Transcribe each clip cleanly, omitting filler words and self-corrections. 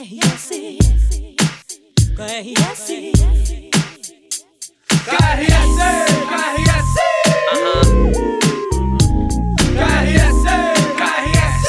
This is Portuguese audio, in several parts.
KRS, KRS, KRS, KRS, KRS, KRS,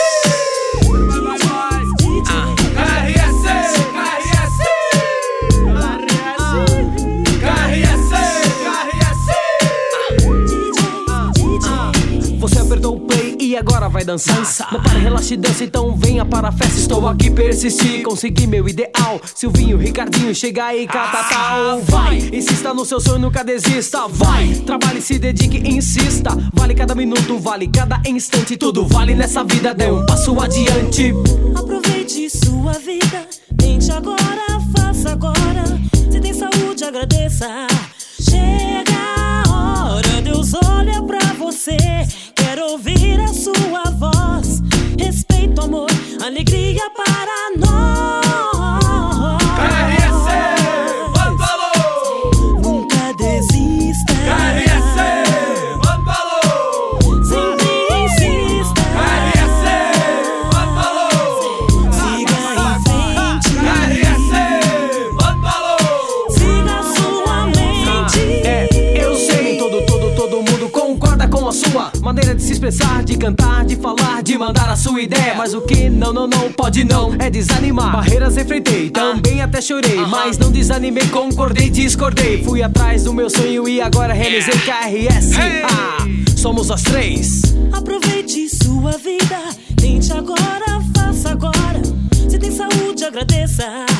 Você apertou o play e agora vai dançar. Não para, relaxa e dança, então venha para a festa. Estou aqui, persisti, consegui meu ideal. Silvinho, Ricardinho, chega aí, catatal. Vai, insista no seu sonho, nunca desista. Vai, trabalhe, se dedique, insista. Vale cada minuto, vale cada instante. Tudo vale nessa vida, dê um passo adiante. aproveite sua vida, tente agora, faça agora. Se tem saúde, agradeça. Chega a hora, Deus olha pra você. Quero ouvir a sua voz. Respeito, amor, alegria para nós. KRS, manda alô. Nunca desista. KRS, manda alô. Sempre insista. KRS, manda alô. Siga em frente. KRS, manda alô. Siga sua mente. Eu sei, todo mundo concorda com a sua maneira de se expressar, de cantar, de falar, de mandar a sua ideia. Mas o que não pode não é desanimar. Barreiras enfrentei, também até chorei, mas não desanimei, concordei, discordei. Fui atrás do meu sonho e agora realizei. KRS, somos nós três. Aproveite sua vida, tente agora, faça agora. Se tem saúde, agradeça.